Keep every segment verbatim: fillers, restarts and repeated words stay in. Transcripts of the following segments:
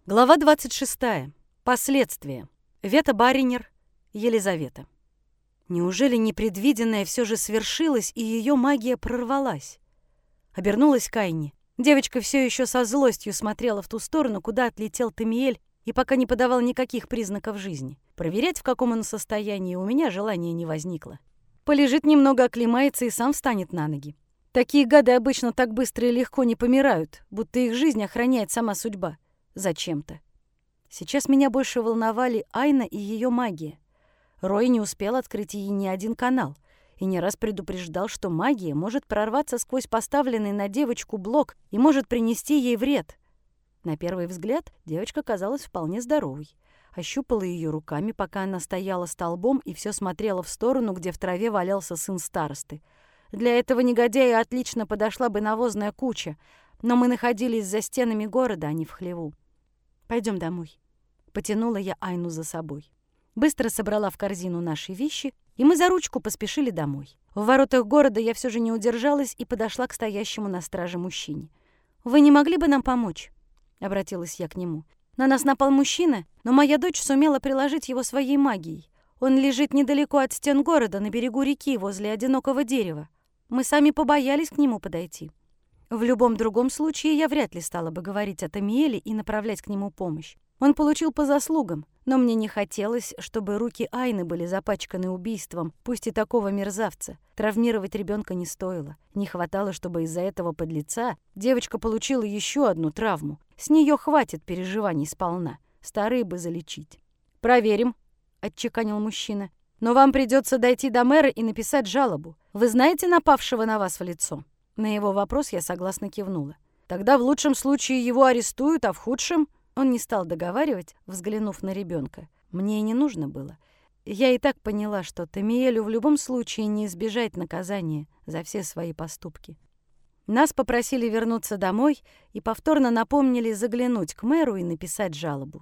Глава двадцать шестая. Последствия. Вета Баринер, Елизавета. Неужели непредвиденное все же свершилось, и ее магия прорвалась? Обернулась к Айне. Девочка все еще со злостью смотрела в ту сторону, куда отлетел Тамиэль, и пока не подавал никаких признаков жизни. Проверять, в каком он состоянии, у меня желания не возникло. Полежит немного, оклемается и сам встанет на ноги. Такие гады обычно так быстро и легко не помирают, будто их жизнь охраняет сама судьба. Зачем-то. Сейчас меня больше волновали Айна и ее магия. Рой не успел открыть ей ни один канал и не раз предупреждал, что магия может прорваться сквозь поставленный на девочку блок и может принести ей вред. На первый взгляд девочка казалась вполне здоровой. Ощупала ее руками, пока она стояла столбом и все смотрела в сторону, где в траве валялся сын старосты. Для этого негодяя отлично подошла бы навозная куча, но мы находились за стенами города, а не в хлеву. «Пойдем домой», — потянула я Айну за собой. Быстро собрала в корзину наши вещи, и мы за ручку поспешили домой. В воротах города я все же не удержалась и подошла к стоящему на страже мужчине. «Вы не могли бы нам помочь?» — обратилась я к нему. «На нас напал мужчина, но моя дочь сумела приложить его своей магией. Он лежит недалеко от стен города, на берегу реки, возле одинокого дерева. Мы сами побоялись к нему подойти». В любом другом случае я вряд ли стала бы говорить о Тамиэле и направлять к нему помощь. Он получил по заслугам, но мне не хотелось, чтобы руки Айны были запачканы убийством, пусть и такого мерзавца. Травмировать ребенка не стоило. Не хватало, чтобы из-за этого подлеца девочка получила еще одну травму. С нее хватит переживаний сполна. Старые бы залечить. «Проверим», — отчеканил мужчина. «Но вам придется дойти до мэра и написать жалобу. Вы знаете напавшего на вас в лицо?» На его вопрос я согласно кивнула. «Тогда в лучшем случае его арестуют, а в худшем...» Он не стал договаривать, взглянув на ребенка. Мне и не нужно было. Я и так поняла, что Тамиэлю в любом случае не избежать наказания за все свои поступки. Нас попросили вернуться домой и повторно напомнили заглянуть к мэру и написать жалобу.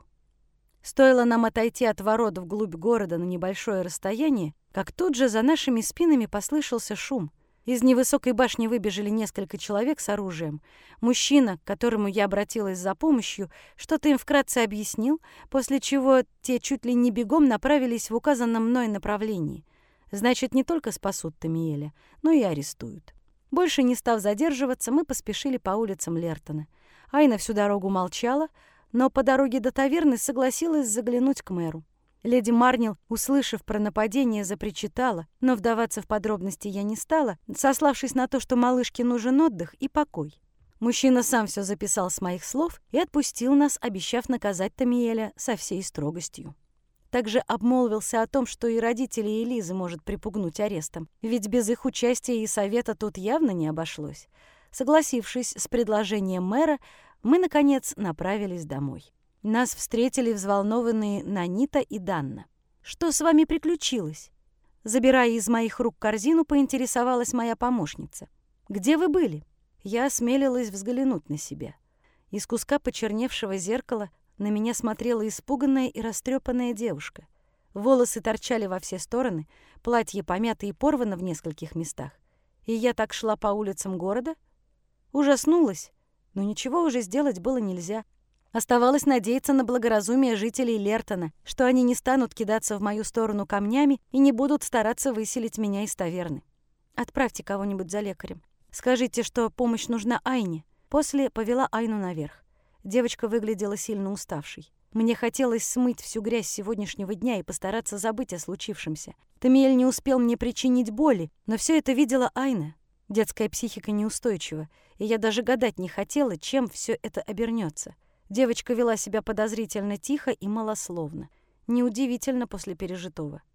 Стоило нам отойти от ворот вглубь города на небольшое расстояние, как тут же за нашими спинами послышался шум. Из невысокой башни выбежали несколько человек с оружием. Мужчина, к которому я обратилась за помощью, что-то им вкратце объяснил, после чего те чуть ли не бегом направились в указанном мной направлении. Значит, не только спасут Тамиэля, но и арестуют. Больше не став задерживаться, мы поспешили по улицам Лертона. Айна всю дорогу молчала, но по дороге до таверны согласилась заглянуть к мэру. Леди Марнил, услышав про нападение, запричитала, но вдаваться в подробности я не стала, сославшись на то, что малышке нужен отдых и покой. Мужчина сам все записал с моих слов и отпустил нас, обещав наказать Тамиэля со всей строгостью. Также обмолвился о том, что и родителей Элизы может припугнуть арестом, ведь без их участия и совета тут явно не обошлось. Согласившись с предложением мэра, мы, наконец, направились домой. Нас встретили взволнованные Нанита и Данна. «Что с вами приключилось?» Забирая из моих рук корзину, поинтересовалась моя помощница. «Где вы были?» Я осмелилась взглянуть на себя. Из куска почерневшего зеркала на меня смотрела испуганная и растрепанная девушка. Волосы торчали во все стороны, платье помято и порвано в нескольких местах. И я так шла по улицам города? Ужаснулась, но ничего уже сделать было нельзя. Оставалось надеяться на благоразумие жителей Лертона, что они не станут кидаться в мою сторону камнями и не будут стараться выселить меня из таверны. «Отправьте кого-нибудь за лекарем. Скажите, что помощь нужна Айне». После повела Айну наверх. Девочка выглядела сильно уставшей. Мне хотелось смыть всю грязь сегодняшнего дня и постараться забыть о случившемся. Тамиэль не успел мне причинить боли, но все это видела Айна. Детская психика неустойчива, и я даже гадать не хотела, чем все это обернется. Девочка вела себя подозрительно тихо и малословно. Неудивительно после пережитого.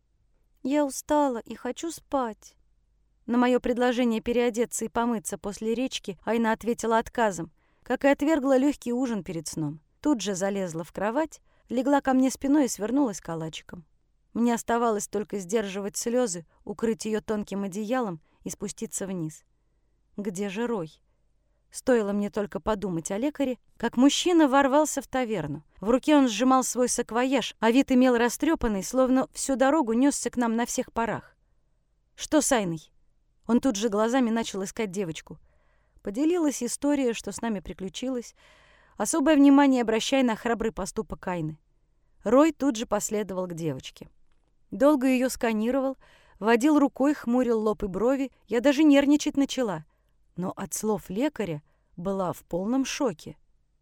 «Я устала и хочу спать». На мое предложение переодеться и помыться после речки Айна ответила отказом, как и отвергла легкий ужин перед сном. Тут же залезла в кровать, легла ко мне спиной и свернулась калачиком. Мне оставалось только сдерживать слезы, укрыть ее тонким одеялом и спуститься вниз. Где же Рой? Стоило мне только подумать о лекаре, как мужчина ворвался в таверну. В руке он сжимал свой саквояж, а вид имел растрепанный, словно всю дорогу несся к нам на всех парах. «Что с Айной?» Он тут же глазами начал искать девочку. Поделилась история, что с нами приключилось. особое внимание обращая на храбрый поступок Айны. Рой тут же последовал к девочке. Долго ее сканировал, водил рукой, хмурил лоб и брови. Я даже нервничать начала. Но от слов лекаря была в полном шоке.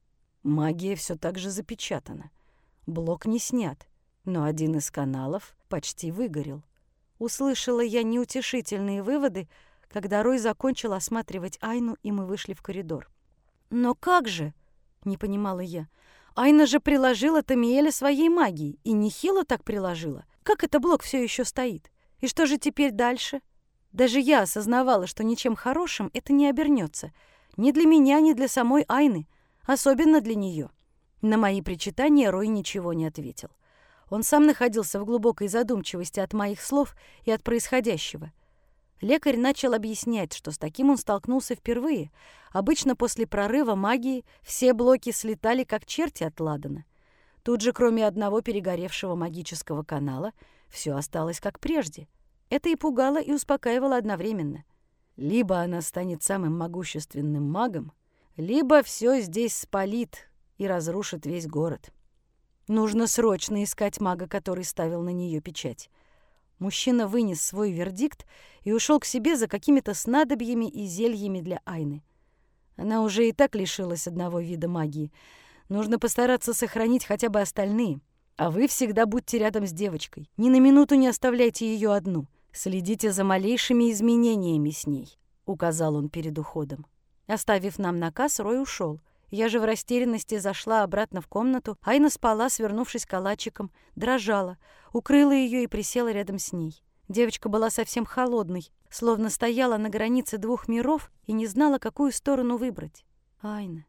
Магия все так же запечатана. Блок не снят, но один из каналов почти выгорел. Услышала я неутешительные выводы, когда Рой закончил осматривать Айну, и мы вышли в коридор. «Но как же?» — не понимала я. «Айна же приложила Тамиэля своей магией, и нехило так приложила. Как это блок все еще стоит? И что же теперь дальше?» Даже я осознавала, что ничем хорошим это не обернется. Ни для меня, ни для самой Айны. Особенно для нее. На мои причитания Рой ничего не ответил. Он сам находился в глубокой задумчивости от моих слов и от происходящего. Лекарь начал объяснять, что с таким он столкнулся впервые. Обычно после прорыва магии все блоки слетали, как черти от ладана. Тут же, кроме одного перегоревшего магического канала, все осталось как прежде. Это и пугало, и успокаивало одновременно. Либо она станет самым могущественным магом, либо все здесь спалит и разрушит весь город. Нужно срочно искать мага, который ставил на нее печать. Мужчина вынес свой вердикт и ушел к себе за какими-то снадобьями и зельями для Айны. Она уже и так лишилась одного вида магии. Нужно постараться сохранить хотя бы остальные. А вы всегда будьте рядом с девочкой. Ни на минуту не оставляйте ее одну. Следите за малейшими изменениями с ней, — указал он перед уходом. Оставив нам наказ, Рой ушел. Я же в растерянности зашла обратно в комнату. Айна спала, свернувшись калачиком, дрожала, укрыла ее и присела рядом с ней. Девочка была совсем холодной, словно стояла на границе двух миров и не знала, какую сторону выбрать. «Айна,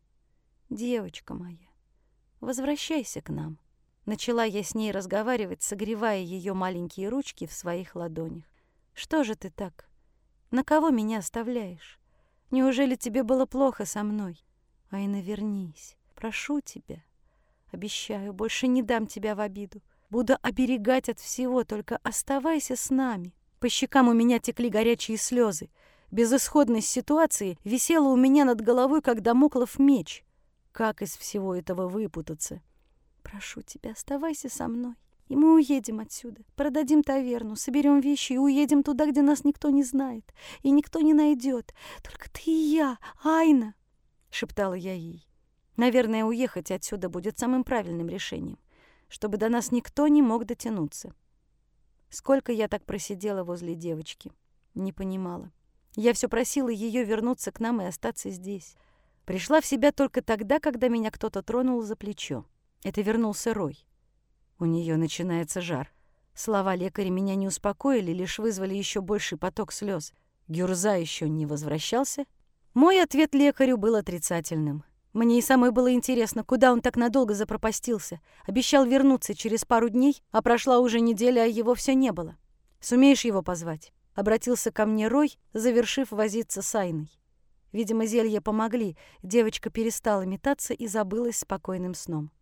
девочка моя, возвращайся к нам». Начала я с ней разговаривать, согревая ее маленькие ручки в своих ладонях. «Что же ты так? На кого меня оставляешь? Неужели тебе было плохо со мной? Айна, вернись, прошу тебя. Обещаю, больше не дам тебя в обиду. Буду оберегать от всего, только оставайся с нами». По щекам у меня текли горячие слезы. Безысходность ситуации висела у меня над головой, как дамоклов меч. Как из всего этого выпутаться? «Прошу тебя, оставайся со мной, и мы уедем отсюда. Продадим таверну, соберем вещи и уедем туда, где нас никто не знает и никто не найдет. Только ты и я, Айна», — шептала я ей. Наверное, уехать отсюда будет самым правильным решением, чтобы до нас никто не мог дотянуться. Сколько я так просидела возле девочки, не понимала. Я все просила ее вернуться к нам и остаться здесь. Пришла в себя только тогда, когда меня кто-то тронул за плечо. Это вернулся Рой. У нее начинается жар. Слова лекаря меня не успокоили, лишь вызвали еще больший поток слез. Гюрза еще не возвращался? Мой ответ лекарю был отрицательным. Мне и самой было интересно, куда он так надолго запропастился. Обещал вернуться через пару дней, а прошла уже неделя, а его все не было. «Сумеешь его позвать?» — обратился ко мне Рой, завершив возиться с Айной. Видимо, зелья помогли. Девочка перестала метаться и забылась спокойным сном.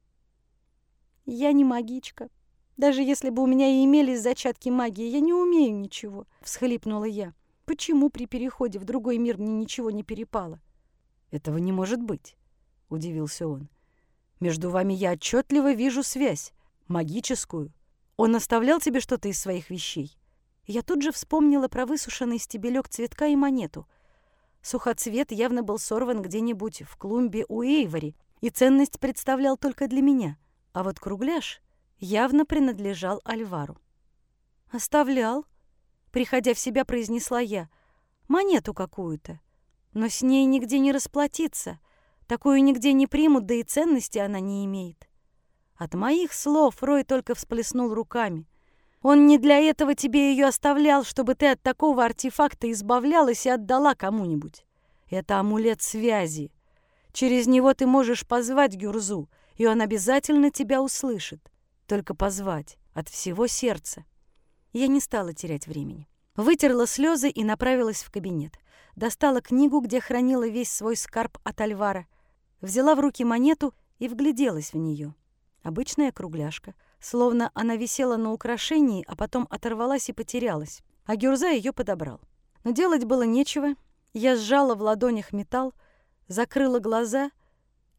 «Я не магичка. Даже если бы у меня и имелись зачатки магии, я не умею ничего», — всхлипнула я. «Почему при переходе в другой мир мне ничего не перепало?» «Этого не может быть», — удивился он. «Между вами я отчетливо вижу связь, магическую. Он оставлял тебе что-то из своих вещей?» Я тут же вспомнила про высушенный стебелек цветка и монету. Сухоцвет явно был сорван где-нибудь в клумбе у Эйвори, и ценность представлял только для меня. А вот кругляш явно принадлежал Альвару. «Оставлял», — приходя в себя, произнесла я, — «монету какую-то. Но с ней нигде не расплатиться. Такую нигде не примут, да и ценности она не имеет». От моих слов Рой только всплеснул руками. «Он не для этого тебе ее оставлял, чтобы ты от такого артефакта избавлялась и отдала кому-нибудь. Это амулет связи. Через него ты можешь позвать Гюрзу, и он обязательно тебя услышит. Только позвать от всего сердца». Я не стала терять времени. Вытерла слезы и направилась в кабинет. Достала книгу, где хранила весь свой скарб от Альвара. Взяла в руки монету и вгляделась в нее. Обычная кругляшка. Словно она висела на украшении, а потом оторвалась и потерялась. А Гюрза ее подобрал. Но делать было нечего. Я сжала в ладонях металл, закрыла глаза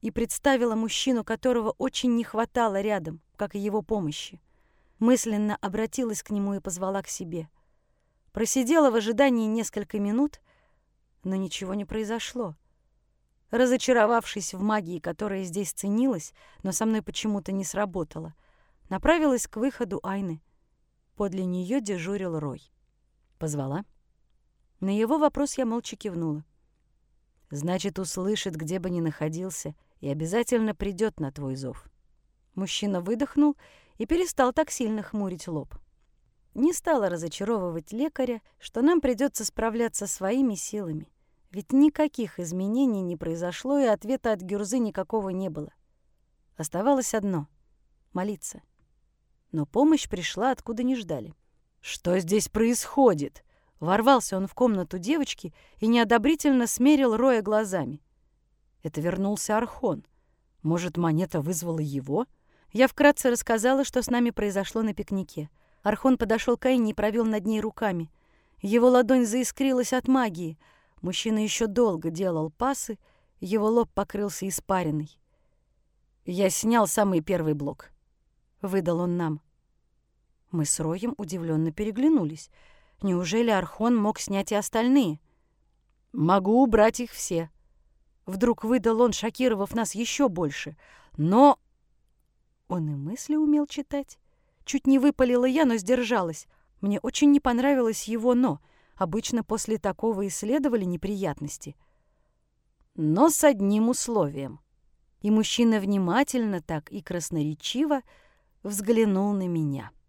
и представила мужчину, которого очень не хватало рядом, как и его помощи. Мысленно обратилась к нему и позвала к себе. Просидела в ожидании несколько минут, но ничего не произошло. Разочаровавшись в магии, которая здесь ценилась, но со мной почему-то не сработала, направилась к выходу Айны. Подле нее дежурил Рой. Позвала. На его вопрос я молча кивнула. «Значит, услышит, где бы ни находился, и обязательно придет на твой зов». Мужчина выдохнул и перестал так сильно хмурить лоб. Не стала разочаровывать лекаря, что нам придется справляться своими силами. Ведь никаких изменений не произошло, и ответа от Гюрзы никакого не было. Оставалось одно — молиться. Но помощь пришла, откуда не ждали. «Что здесь происходит?» Ворвался он в комнату девочки и неодобрительно смерил Роя глазами. Это вернулся Архон. Может, монета вызвала его? Я вкратце рассказала, что с нами произошло на пикнике. Архон подошел к Айне и провел над ней руками. Его ладонь заискрилась от магии. Мужчина еще долго делал пасы, его лоб покрылся испариной. «Я снял самый первый блок», — выдал он нам. Мы с Роем удивленно переглянулись. Неужели Архон мог снять и остальные? «Могу убрать их все», — вдруг выдал он, шокировав нас еще больше. «Но...» Он и мысли умел читать. Чуть не выпалила я, но сдержалась. Мне очень не понравилось его «но». Обычно после такого и следовали неприятности. Но с одним условием. И мужчина внимательно так и красноречиво взглянул на меня.